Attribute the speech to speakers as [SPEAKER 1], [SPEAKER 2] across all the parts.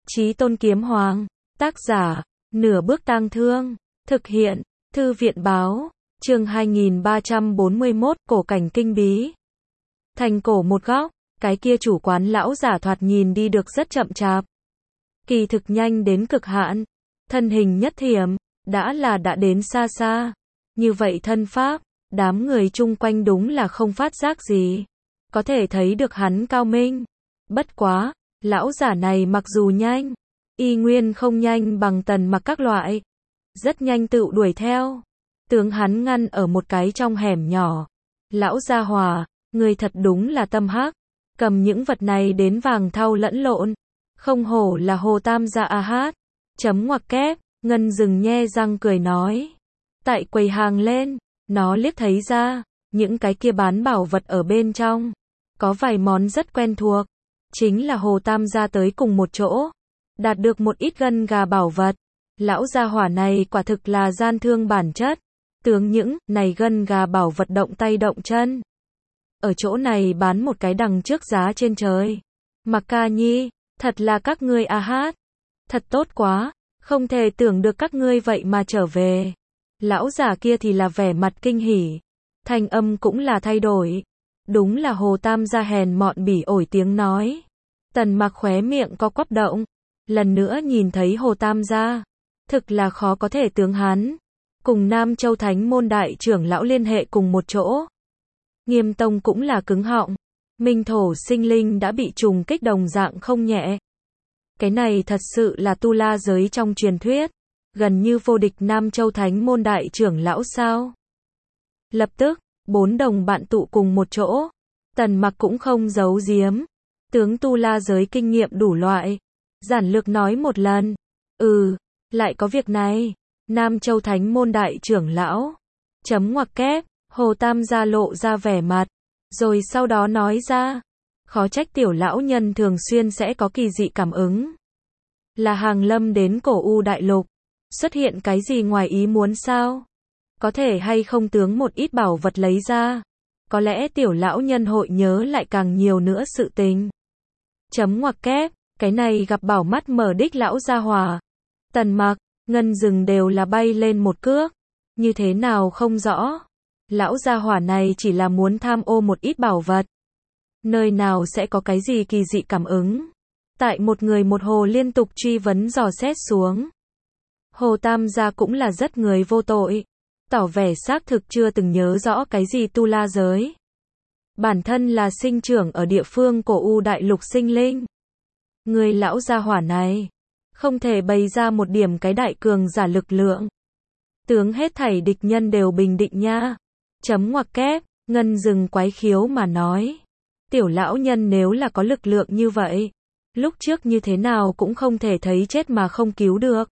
[SPEAKER 1] Chí Tôn Kiếm Hoàng, tác giả, Nửa Bước Tang Thương, thực hiện, Thư viện báo, chương 2341, cổ cảnh kinh bí. Thành cổ một góc, cái kia chủ quán lão giả thoạt nhìn đi được rất chậm chạp. Kỳ thực nhanh đến cực hạn, thân hình nhất thiểm, đã đến xa xa. Như vậy thân pháp, đám người chung quanh đúng là không phát giác gì. Có thể thấy được hắn cao minh. Bất quá, lão giả này mặc dù nhanh, y nguyên không nhanh bằng Tần Mặc các loại. Rất nhanh tự đuổi theo. Tướng hắn ngăn ở một cái trong hẻm nhỏ. Lão gia hòa, người thật đúng là tâm hắc. Cầm những vật này đến vàng thau lẫn lộn. Không hổ là Hồ Tam gia a hát. Chấm ngoặc kép, Ngân Dừng nhe răng cười nói. Tại quầy hàng lên, nó liếc thấy ra, những cái kia bán bảo vật ở bên trong. Có vài món rất quen thuộc. Chính là Hồ Tam gia tới cùng một chỗ. Đạt được một ít gân gà bảo vật. Lão gia hỏa này quả thực là gian thương bản chất. Tướng những này gân gà bảo vật động tay động chân. Ở chỗ này bán một cái đằng trước giá trên trời. Mặc Ca Nhi, thật là các ngươi a hát. Thật tốt quá, không thể tưởng được các ngươi vậy mà trở về. Lão già kia thì là vẻ mặt kinh hỉ. Thanh âm cũng là thay đổi. Đúng là Hồ Tam gia hèn mọn bỉ ổi tiếng nói. Tần Mặc khóe miệng có quắp động. Lần nữa nhìn thấy Hồ Tam gia. Thực là khó có thể tướng hắn. Cùng Nam Châu Thánh môn đại trưởng lão liên hệ cùng một chỗ. Nghiêm Tông cũng là cứng họng. Minh thổ sinh linh đã bị trùng kích đồng dạng không nhẹ. Cái này thật sự là tu la giới trong truyền thuyết. Gần như vô địch Nam Châu Thánh môn đại trưởng lão sao. Lập tức, 4 đồng bạn tụ cùng một chỗ. Tần Mặc cũng không giấu giếm. Tướng tu la giới kinh nghiệm đủ loại. Giản lược nói một lần. Lại có việc này. Nam Châu Thánh môn đại trưởng lão. Chấm ngoặc kép, Hồ Tam gia lộ ra vẻ mặt. Rồi sau đó nói ra. Khó trách tiểu lão nhân thường xuyên sẽ có kỳ dị cảm ứng. Là hàng lâm đến cổ U đại lục. Xuất hiện cái gì ngoài ý muốn sao? Có thể hay không tướng một ít bảo vật lấy ra. Có lẽ tiểu lão nhân hội nhớ lại càng nhiều nữa sự tình. Chấm ngoặc kép, cái này gặp bảo mắt mở đích lão gia hòa. Tần Mặc, Ngân Dừng đều là bay lên một cước. Như thế nào không rõ. Lão gia hỏa này chỉ là muốn tham ô một ít bảo vật. Nơi nào sẽ có cái gì kỳ dị cảm ứng. Tại một người một hồ liên tục truy vấn dò xét xuống. Hồ Tam gia cũng là rất người vô tội. Tỏ vẻ xác thực chưa từng nhớ rõ cái gì tu la giới. Bản thân là sinh trưởng ở địa phương cổ U đại lục sinh linh. Người lão gia hỏa này. Không thể bày ra một điểm cái đại cường giả lực lượng. Tướng hết thảy địch nhân đều bình định nha. Chấm ngoặc kép, Ngân Dừng quái khiếu mà nói. Tiểu lão nhân nếu là có lực lượng như vậy. Lúc trước như thế nào cũng không thể thấy chết mà không cứu được.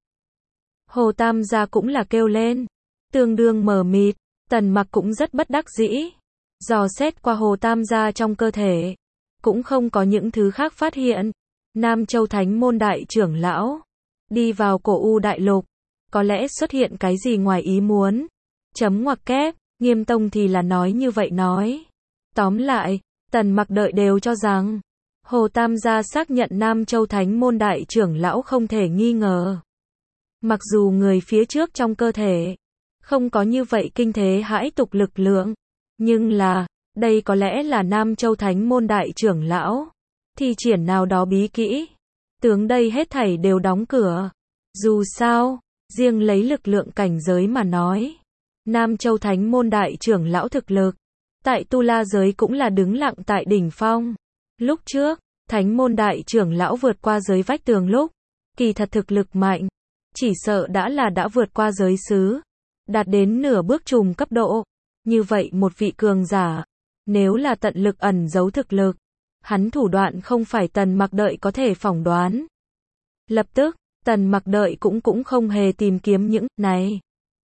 [SPEAKER 1] Hồ Tam gia cũng là kêu lên. Tương đương mờ mịt, Tần Mặc cũng rất bất đắc dĩ. Dò xét qua Hồ Tam gia trong cơ thể. Cũng không có những thứ khác phát hiện. Nam Châu Thánh môn đại trưởng lão. Đi vào cổ U đại lục. Có lẽ xuất hiện cái gì ngoài ý muốn. Chấm ngoặc kép, Nghiêm Tông thì là nói như vậy nói. Tóm lại, Tần Mặc đợi đều cho rằng. Hồ Tam gia xác nhận Nam Châu Thánh môn đại trưởng lão không thể nghi ngờ. Mặc dù người phía trước trong cơ thể. Không có như vậy kinh thế hãi tục lực lượng. Nhưng là, đây có lẽ là Nam Châu Thánh môn đại trưởng lão. Thi triển nào đó bí kỹ. Tướng đây hết thảy đều đóng cửa. Dù sao, riêng lấy lực lượng cảnh giới mà nói. Nam Châu Thánh môn đại trưởng lão thực lực. Tại tu la giới cũng là đứng lặng tại đỉnh phong. Lúc trước, Thánh môn đại trưởng lão vượt qua giới vách tường lúc. Kỳ thật thực lực mạnh. Chỉ sợ đã vượt qua giới xứ. Đạt đến nửa bước trùng cấp độ. Như vậy một vị cường giả. Nếu là tận lực ẩn giấu thực lực. Hắn thủ đoạn không phải Tần Mặc đợi có thể phỏng đoán. Lập tức, Tần Mặc đợi cũng không hề tìm kiếm những này.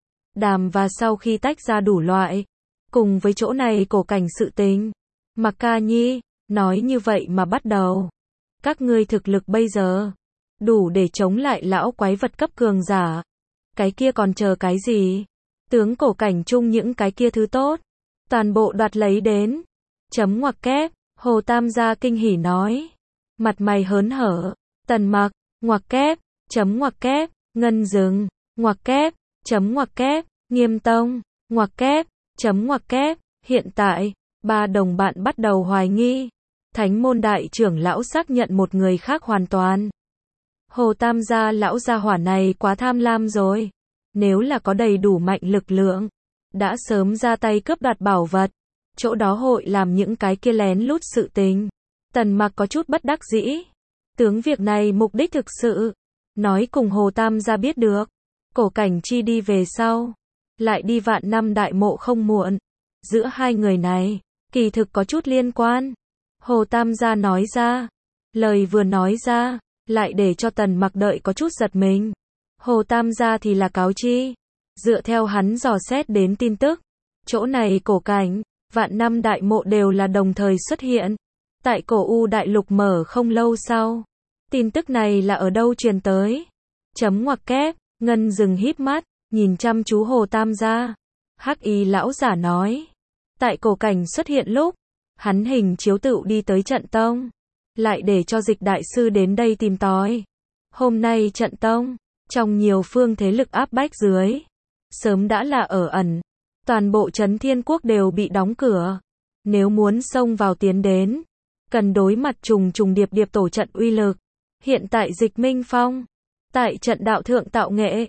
[SPEAKER 1] Đàm và sau khi tách ra đủ loại. Cùng với chỗ này cổ cảnh sự tình. Mặc Ca Nhi, nói như vậy mà bắt đầu. Các ngươi thực lực bây giờ. Đủ để chống lại lão quái vật cấp cường giả. Cái kia còn chờ cái gì? Tướng cổ cảnh chung những cái kia thứ tốt. Toàn bộ đoạt lấy đến. Chấm ngoặc kép, Hồ Tam gia kinh hỉ nói. Mặt mày hớn hở. Tần Mặc, ngoặc kép, chấm ngoặc kép, Ngân Dừng, ngoặc kép, chấm ngoặc kép, Nghiêm Tông, ngoặc kép, chấm ngoặc kép, hiện tại, ba đồng bạn bắt đầu hoài nghi. Thánh môn đại trưởng lão xác nhận một người khác hoàn toàn. Hồ Tam gia lão gia hỏa này quá tham lam rồi. Nếu là có đầy đủ mạnh lực lượng, đã sớm ra tay cướp đoạt bảo vật. Chỗ đó hội làm những cái kia lén lút sự tình. Tần Mặc có chút bất đắc dĩ. Tướng việc này mục đích thực sự, nói cùng Hồ Tam gia biết được. Cổ Cảnh Chi đi về sau, lại đi Vạn Năm Đại Mộ không muộn. Giữa hai người này, kỳ thực có chút liên quan. Hồ Tam gia nói ra, lời vừa nói ra, lại để cho Tần Mặc đợi có chút giật mình. Hồ Tam gia thì là cáo chi. Dựa theo hắn dò xét đến tin tức, chỗ này Cổ Cảnh, Vạn Năm Đại Mộ đều là đồng thời xuất hiện. Tại Cổ U Đại Lục mở không lâu sau. Tin tức này là ở đâu truyền tới? Chấm ngoặc kép, Ngân Dừng híp mắt, nhìn chăm chú Hồ Tam gia. Hắc Y lão giả nói, tại Cổ Cảnh xuất hiện lúc, hắn hình chiếu tựu đi tới Trận Tông, lại để cho Dịch đại sư đến đây tìm tòi. Hôm nay Trận Tông, trong nhiều phương thế lực áp bách dưới, sớm đã là ở ẩn. Toàn bộ Trấn Thiên Quốc đều bị đóng cửa. Nếu muốn xông vào tiến đến, cần đối mặt trùng trùng điệp điệp tổ trận uy lực. Hiện tại Dịch Minh Phong, tại trận đạo thượng tạo nghệ,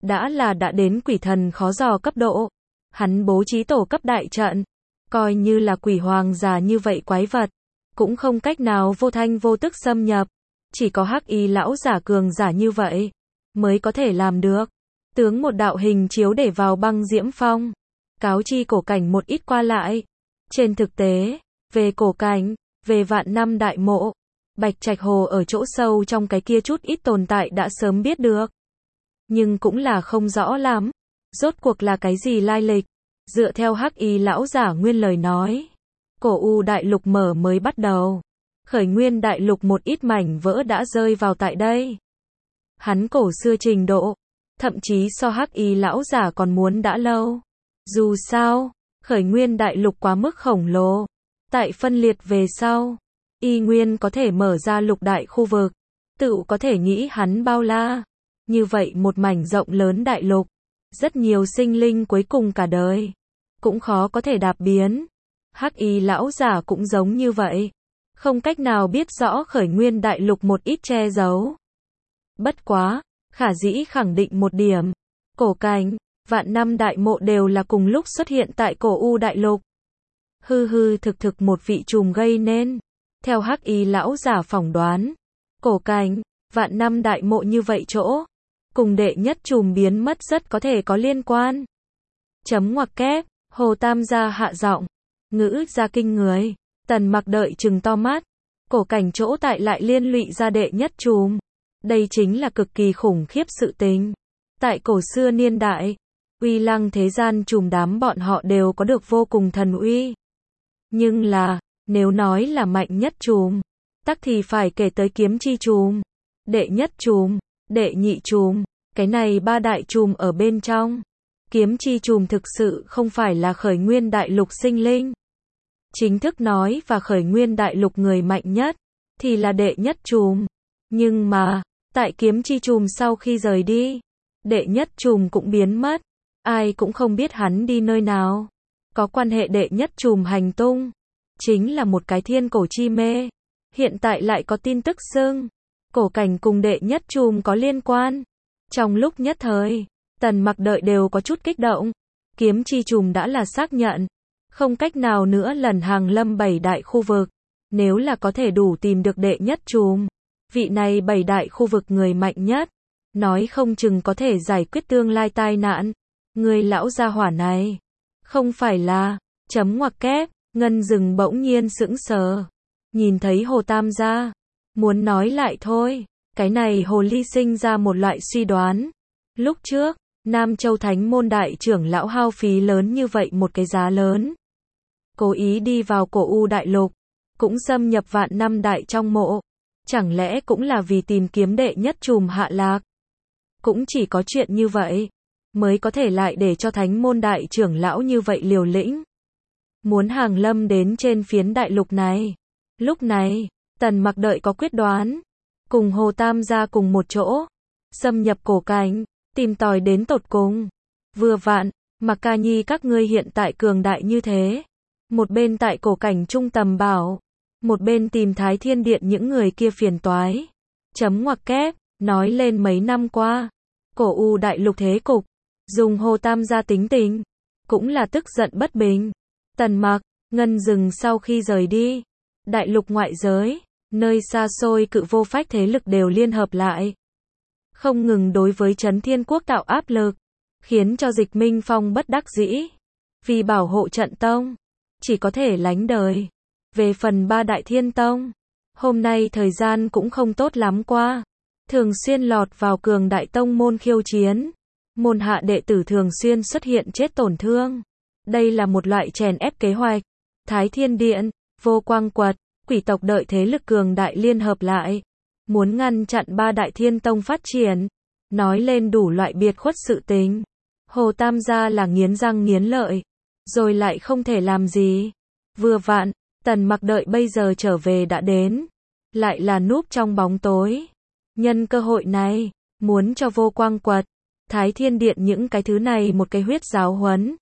[SPEAKER 1] đã đến quỷ thần khó dò cấp độ. Hắn bố trí tổ cấp đại trận, coi như là quỷ hoàng giả như vậy quái vật, cũng không cách nào vô thanh vô tức xâm nhập. Chỉ có Hắc Y lão giả cường giả như vậy, mới có thể làm được. Tướng một đạo hình chiếu để vào Băng Diễm Phong, cáo chi Cổ Cảnh một ít qua lại. Trên thực tế, về Cổ Cảnh, về Vạn Năm Đại Mộ, Bạch Trạch Hồ ở chỗ sâu trong cái kia chút ít tồn tại đã sớm biết được. Nhưng cũng là không rõ lắm. Rốt cuộc là cái gì lai lịch? Dựa theo Hắc Y lão giả nguyên lời nói, Cổ U Đại Lục mở mới bắt đầu. Khởi Nguyên Đại Lục một ít mảnh vỡ đã rơi vào tại đây. Hắn cổ xưa trình độ, thậm chí so Hắc Y lão giả còn muốn đã lâu. Dù sao, Khởi Nguyên Đại Lục quá mức khổng lồ. Tại phân liệt về sau, y nguyên có thể mở ra lục đại khu vực. Tự có thể nghĩ hắn bao la. Như vậy một mảnh rộng lớn đại lục, rất nhiều sinh linh cuối cùng cả đời, cũng khó có thể đạp biến. Hắc Y lão giả cũng giống như vậy. Không cách nào biết rõ Khởi Nguyên Đại Lục một ít che giấu. Bất quá, khả dĩ khẳng định một điểm. Cổ Cảnh, Vạn Năm Đại Mộ đều là cùng lúc xuất hiện tại Cổ U Đại Lục. Hư thực một vị trùm gây nên. Theo Hắc Y lão giả phỏng đoán, Cổ Cảnh, Vạn Năm Đại Mộ như vậy chỗ, cùng đệ nhất trùm biến mất rất có thể có liên quan. Chấm ngoặc kép, Hồ Tam gia hạ giọng, ngữ ra kinh người. Tần Mặc đợi trừng to mắt. Cổ Cảnh chỗ tại lại liên lụy ra đệ nhất trùm. Đây chính là cực kỳ khủng khiếp sự tình. Tại cổ xưa niên đại, uy lăng thế gian trùm đám bọn họ đều có được vô cùng thần uy. Nhưng là, nếu nói là mạnh nhất trùm, tắc thì phải kể tới kiếm chi trùm, đệ nhất trùm, đệ nhị trùm, cái này ba đại trùm ở bên trong. Kiếm chi trùm thực sự không phải là Khởi Nguyên Đại Lục sinh linh. Chính thức nói và Khởi Nguyên Đại Lục người mạnh nhất, thì là đệ nhất trùm. Nhưng mà, tại kiếm chi trùm sau khi rời đi, đệ nhất trùm cũng biến mất. Ai cũng không biết hắn đi nơi nào. Có quan hệ đệ nhất trùm hành tung, chính là một cái thiên cổ chi mê. Hiện tại lại có tin tức xưng Cổ Cảnh cùng đệ nhất trùm có liên quan. Trong lúc nhất thời, Tần Mặc đợi đều có chút kích động. Kiếm chi trùm đã là xác nhận, không cách nào nữa lần hàng lâm 7 đại khu vực. Nếu là có thể đủ tìm được đệ nhất trùm, vị này 7 đại khu vực người mạnh nhất, nói không chừng có thể giải quyết tương lai tai nạn. Người lão gia hỏa này, không phải là, chấm ngoặc kép, Ngân Dừng bỗng nhiên sững sờ. Nhìn thấy Hồ Tam gia, muốn nói lại thôi, cái này hồ ly sinh ra một loại suy đoán. Lúc trước, Nam Châu Thánh môn đại trưởng lão hao phí lớn như vậy một cái giá lớn, cố ý đi vào Cổ U Đại Lục, cũng xâm nhập Vạn Năm Đại trong mộ. Chẳng lẽ cũng là vì tìm kiếm đệ nhất trùm hạ lạc? Cũng chỉ có chuyện như vậy, mới có thể lại để cho Thánh môn đại trưởng lão như vậy liều lĩnh. Muốn hàng lâm đến trên phiến đại lục này. Lúc này, Tần Mặc đợi có quyết đoán. cùng Hồ Tam gia cùng một chỗ, xâm nhập cổ cảnh, tìm tòi đến tột cùng. Vừa vặn, Mặc Ca Nhi các ngươi hiện tại cường đại như thế. Một bên tại cổ cảnh trung tầm bảo, một bên tìm Thái Thiên Điện những người kia phiền toái. Chấm ngoặc kép, nói lên mấy năm qua, cổ U đại lục thế cục, dùng Hồ Tam gia tính tình, cũng là tức giận bất bình. Tần Mặc, Ngân Dừng sau khi rời đi, đại lục ngoại giới, nơi xa xôi cự vô phách thế lực đều liên hợp lại. Không ngừng đối với Chấn Thiên Quốc tạo áp lực, khiến cho Dịch Minh Phong bất đắc dĩ. Vì bảo hộ trận tông, chỉ có thể lánh đời. Về phần ba đại thiên tông, hôm nay thời gian cũng không tốt lắm qua. Thường xuyên lọt vào cường đại tông môn khiêu chiến. Môn hạ đệ tử thường xuyên xuất hiện chết tổn thương. Đây là một loại chèn ép kế hoạch. Thái Thiên Điện, Vô Quang Quật, quỷ tộc đợi thế lực cường đại liên hợp lại. Muốn ngăn chặn ba đại thiên tông phát triển. Nói lên đủ loại biệt khuất sự tình. Hồ Tam gia là nghiến răng nghiến lợi. Rồi lại không thể làm gì. Vừa vặn, Tần Mặc đợi bây giờ trở về đã đến. Lại là núp trong bóng tối. Nhân cơ hội này, muốn cho Vô Quang Quật, Thái Thiên Điện những cái thứ này một cái huyết giáo huấn.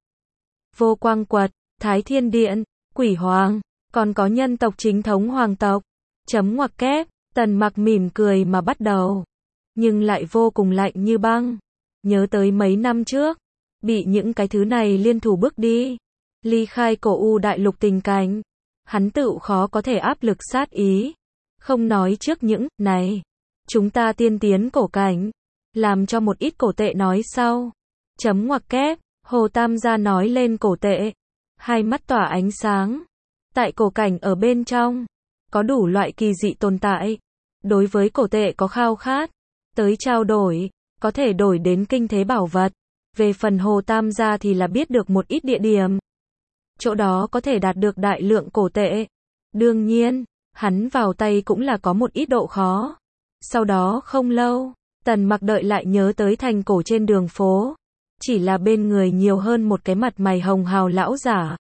[SPEAKER 1] Vô Quang Quật, Thái Thiên Điện, Quỷ Hoàng, còn có nhân tộc chính thống hoàng tộc. Chấm ngoặc kép, Tần Mặc mỉm cười mà bắt đầu. Nhưng lại vô cùng lạnh như băng. Nhớ tới mấy năm trước, bị những cái thứ này liên thủ bước đi. Ly khai cổ U đại lục tình cảnh. Hắn tự khó có thể áp lực sát ý. Không nói trước những này. Chúng ta tiên tiến cổ cảnh. Làm cho một ít cổ tệ nói sau. Chấm ngoặc kép, Hồ Tam gia nói lên cổ tệ. Hai mắt tỏa ánh sáng. Tại cổ cảnh ở bên trong, có đủ loại kỳ dị tồn tại. Đối với cổ tệ có khao khát, tới trao đổi, có thể đổi đến kinh thế bảo vật. Về phần Hồ Tam gia thì là biết được một ít địa điểm. Chỗ đó có thể đạt được đại lượng cổ tệ. Đương nhiên, hắn vào tay cũng là có một ít độ khó. Sau đó không lâu, Tần Mặc đợi lại nhớ tới thành cổ trên đường phố. Chỉ là bên người nhiều hơn một cái mặt mày hồng hào lão giả.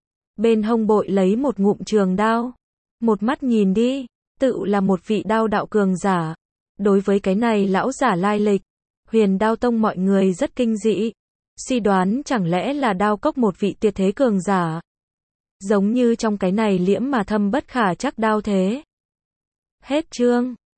[SPEAKER 1] Bên hông bội lấy một ngụm trường đao. Một mắt nhìn đi, tự là một vị đao đạo cường giả. Đối với cái này lão giả lai lịch, Huyền Đao Tông mọi người rất kinh dị. Suy đoán chẳng lẽ là đao cốc một vị tuyệt thế cường giả. Giống như trong cái này liễm mà thâm bất khả chắc đao thế. Hết chương.